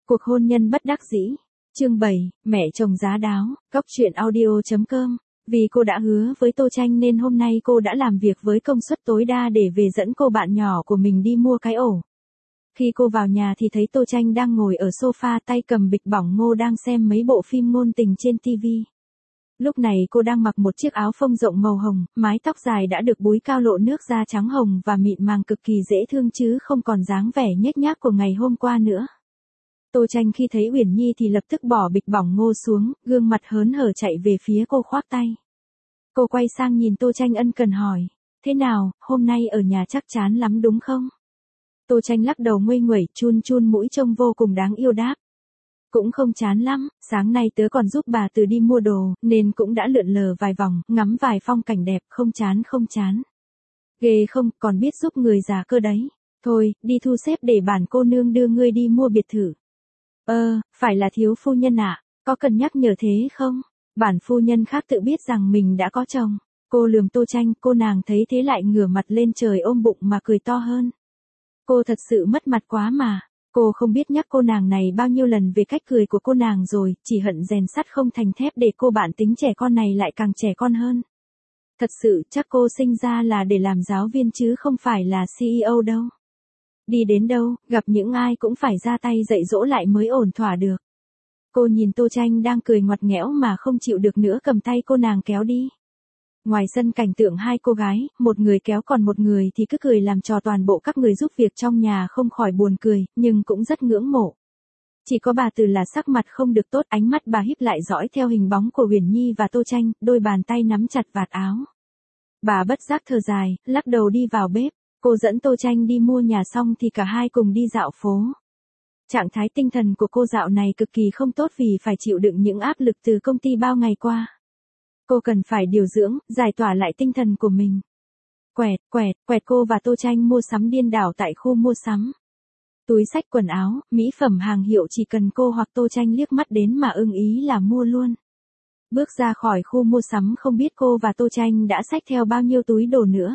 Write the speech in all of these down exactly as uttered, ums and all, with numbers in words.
Cuộc hôn nhân bất đắc dĩ. Chương bảy, mẹ chồng giá đáo, góc truyện audio.com. Vì cô đã hứa với Tô Tranh nên hôm nay cô đã làm việc với công suất tối đa để về dẫn cô bạn nhỏ của mình đi mua cái ổ. Khi cô vào nhà thì thấy Tô Tranh đang ngồi ở sofa tay cầm bịch bỏng ngô đang xem mấy bộ phim ngôn tình trên ti vi. Lúc này cô đang mặc một chiếc áo phông rộng màu hồng, mái tóc dài đã được búi cao lộ nước da trắng hồng và mịn màng cực kỳ dễ thương chứ không còn dáng vẻ nhếch nhác của ngày hôm qua nữa. Tô Tranh khi thấy Uyển Nhi thì lập tức bỏ bịch bỏng ngô xuống, gương mặt hớn hở chạy về phía cô khoác tay. Cô quay sang nhìn Tô Tranh ân cần hỏi, thế nào, hôm nay ở nhà chắc chán lắm đúng không? Tô Tranh lắc đầu nguây nguẩy, chun chun mũi trông vô cùng đáng yêu đáp. Cũng không chán lắm, sáng nay tớ còn giúp bà Từ đi mua đồ, nên cũng đã lượn lờ vài vòng, ngắm vài phong cảnh đẹp, không chán không chán. Ghê không, còn biết giúp người già cơ đấy. Thôi, đi thu xếp để bản cô nương đưa ngươi đi mua biệt thự. Ơ, phải là thiếu phu nhân ạ, à? Có cần nhắc nhở thế không? Bản phu nhân khác tự biết rằng mình đã có chồng. Cô lườm Tô Tranh, cô nàng thấy thế lại ngửa mặt lên trời ôm bụng mà cười to hơn. Cô thật sự mất mặt quá mà. Cô không biết nhắc cô nàng này bao nhiêu lần về cách cười của cô nàng rồi, chỉ hận rèn sắt không thành thép để cô bạn tính trẻ con này lại càng trẻ con hơn. Thật sự chắc cô sinh ra là để làm giáo viên chứ không phải là xê e ô đâu. Đi đến đâu, gặp những ai cũng phải ra tay dạy dỗ lại mới ổn thỏa được. Cô nhìn Tô Tranh đang cười ngoặt nghẽo mà không chịu được nữa cầm tay cô nàng kéo đi. Ngoài sân cảnh tượng hai cô gái, một người kéo còn một người thì cứ cười làm trò toàn bộ các người giúp việc trong nhà không khỏi buồn cười, nhưng cũng rất ngưỡng mộ. Chỉ có bà Từ là sắc mặt không được tốt, ánh mắt bà híp lại dõi theo hình bóng của Uyển Nhi và Tô Tranh, đôi bàn tay nắm chặt vạt áo. Bà bất giác thở dài, lắc đầu đi vào bếp. Cô dẫn Tô Tranh đi mua nhà xong thì cả hai cùng đi dạo phố. Trạng thái tinh thần của cô dạo này cực kỳ không tốt vì phải chịu đựng những áp lực từ công ty bao ngày qua. Cô cần phải điều dưỡng, giải tỏa lại tinh thần của mình. Quẹt, quẹt, quẹt cô và Tô Tranh mua sắm điên đảo tại khu mua sắm. Túi xách quần áo, mỹ phẩm hàng hiệu chỉ cần cô hoặc Tô Tranh liếc mắt đến mà ưng ý là mua luôn. Bước ra khỏi khu mua sắm không biết cô và Tô Tranh đã xách theo bao nhiêu túi đồ nữa.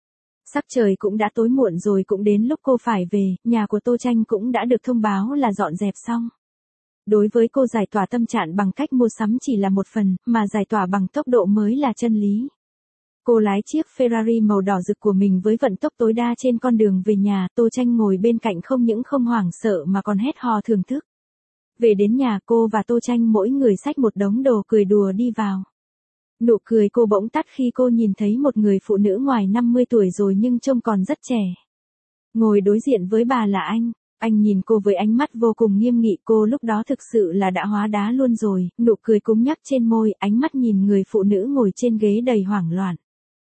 Sắc trời cũng đã tối muộn rồi, cũng đến lúc cô phải về, nhà của Tô Tranh cũng đã được thông báo là dọn dẹp xong. Đối với cô, giải tỏa tâm trạng bằng cách mua sắm chỉ là một phần, mà giải tỏa bằng tốc độ mới là chân lý. Cô lái chiếc Ferrari màu đỏ rực của mình với vận tốc tối đa trên con đường về nhà, Tô Tranh ngồi bên cạnh không những không hoảng sợ mà còn hét hò thưởng thức. Về đến nhà, cô và Tô Tranh mỗi người xách một đống đồ cười đùa đi vào. Nụ cười cô bỗng tắt khi cô nhìn thấy một người phụ nữ ngoài năm mươi tuổi rồi nhưng trông còn rất trẻ. Ngồi đối diện với bà là anh. Anh nhìn cô với ánh mắt vô cùng nghiêm nghị, cô lúc đó thực sự là đã hóa đá luôn rồi, nụ cười cứng nhắc trên môi, ánh mắt nhìn người phụ nữ ngồi trên ghế đầy hoảng loạn.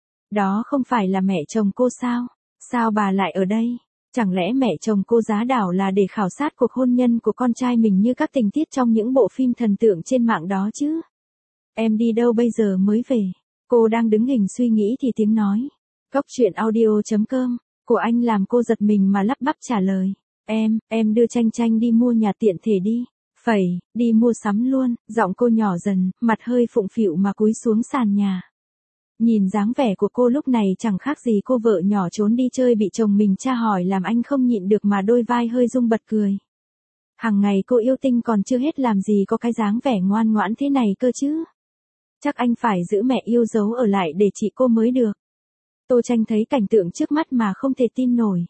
Đó không phải là mẹ chồng cô sao? Sao bà lại ở đây? Chẳng lẽ mẹ chồng cô giá đảo là để khảo sát cuộc hôn nhân của con trai mình như các tình tiết trong những bộ phim thần tượng trên mạng đó chứ? Em đi đâu bây giờ mới về? Cô đang đứng hình suy nghĩ thì tiếng nói. Góc truyện audio.com của anh làm cô giật mình mà lắp bắp trả lời. Em, em đưa Tranh Tranh đi mua nhà tiện thể đi. Phẩy, đi mua sắm luôn. Giọng cô nhỏ dần, mặt hơi phụng phịu mà cúi xuống sàn nhà. Nhìn dáng vẻ của cô lúc này chẳng khác gì cô vợ nhỏ trốn đi chơi bị chồng mình tra hỏi làm anh không nhịn được mà đôi vai hơi rung bật cười. Hằng ngày cô yêu Tinh còn chưa hết làm gì có cái dáng vẻ ngoan ngoãn thế này cơ chứ. Chắc anh phải giữ mẹ yêu dấu ở lại để chị cô mới được. Tô Tranh thấy cảnh tượng trước mắt mà không thể tin nổi.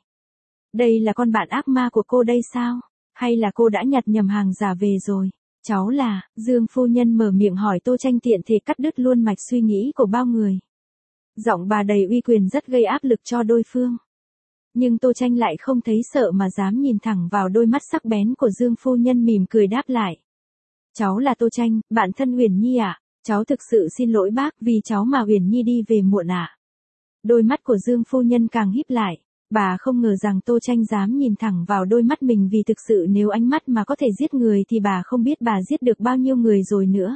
Đây là con bạn ác ma của cô đây sao? Hay là cô đã nhặt nhầm hàng giả về rồi? Cháu là, Dương phu nhân mở miệng hỏi Tô Tranh tiện thể cắt đứt luôn mạch suy nghĩ của bao người. Giọng bà đầy uy quyền rất gây áp lực cho đối phương. Nhưng Tô Tranh lại không thấy sợ mà dám nhìn thẳng vào đôi mắt sắc bén của Dương phu nhân mỉm cười đáp lại. Cháu là Tô Tranh, bạn thân Uyển Nhi ạ. À? Cháu thực sự xin lỗi bác vì cháu mà Uyển Nhi đi về muộn ạ. À? Đôi mắt của Dương phu nhân càng híp lại. Bà không ngờ rằng Tô Tranh dám nhìn thẳng vào đôi mắt mình vì thực sự nếu ánh mắt mà có thể giết người thì bà không biết bà giết được bao nhiêu người rồi nữa.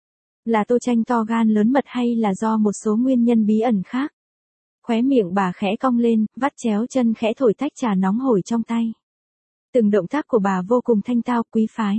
Là Tô Tranh to gan lớn mật hay là do một số nguyên nhân bí ẩn khác? Khóe miệng bà khẽ cong lên, vắt chéo chân khẽ thổi tách trà nóng hổi trong tay. Từng động tác của bà vô cùng thanh tao, quý phái.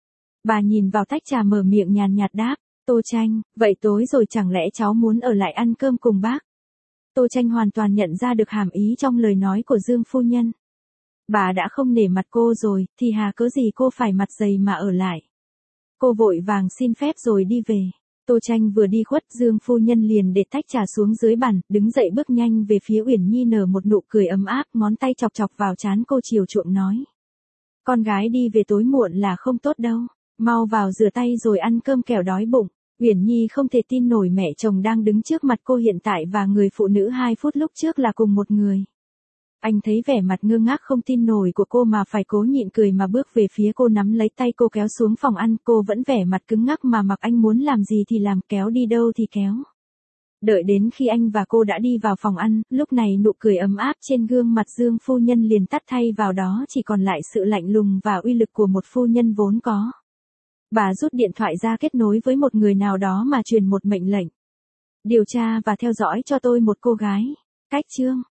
Bà nhìn vào tách trà mở miệng nhàn nhạt đáp, Tô Tranh, vậy tối rồi chẳng lẽ cháu muốn ở lại ăn cơm cùng bác? Tô Tranh hoàn toàn nhận ra được hàm ý trong lời nói của Dương phu nhân. Bà đã không nể mặt cô rồi, thì hà cớ gì cô phải mặt dày mà ở lại. Cô vội vàng xin phép rồi đi về. Tô Tranh vừa đi khuất, Dương phu nhân liền để tách trà xuống dưới bàn, đứng dậy bước nhanh về phía Uyển Nhi, nở một nụ cười ấm áp, ngón tay chọc chọc vào trán cô chiều chuộng nói. Con gái đi về tối muộn là không tốt đâu, mau vào rửa tay rồi ăn cơm kẻo đói bụng. Uyển Nhi không thể tin nổi mẹ chồng đang đứng trước mặt cô hiện tại và người phụ nữ hai phút lúc trước là cùng một người. Anh thấy vẻ mặt ngơ ngác không tin nổi của cô mà phải cố nhịn cười mà bước về phía cô, nắm lấy tay cô kéo xuống phòng ăn. Cô vẫn vẻ mặt cứng ngắc mà mặc anh muốn làm gì thì làm, kéo đi đâu thì kéo. Đợi đến khi anh và cô đã đi vào phòng ăn, lúc này nụ cười ấm áp trên gương mặt Dương phu nhân liền tắt, thay vào đó chỉ còn lại sự lạnh lùng và uy lực của một phu nhân vốn có. Bà rút điện thoại ra, kết nối với một người nào đó mà truyền một mệnh lệnh. Điều tra và theo dõi cho tôi một cô gái. Cách chương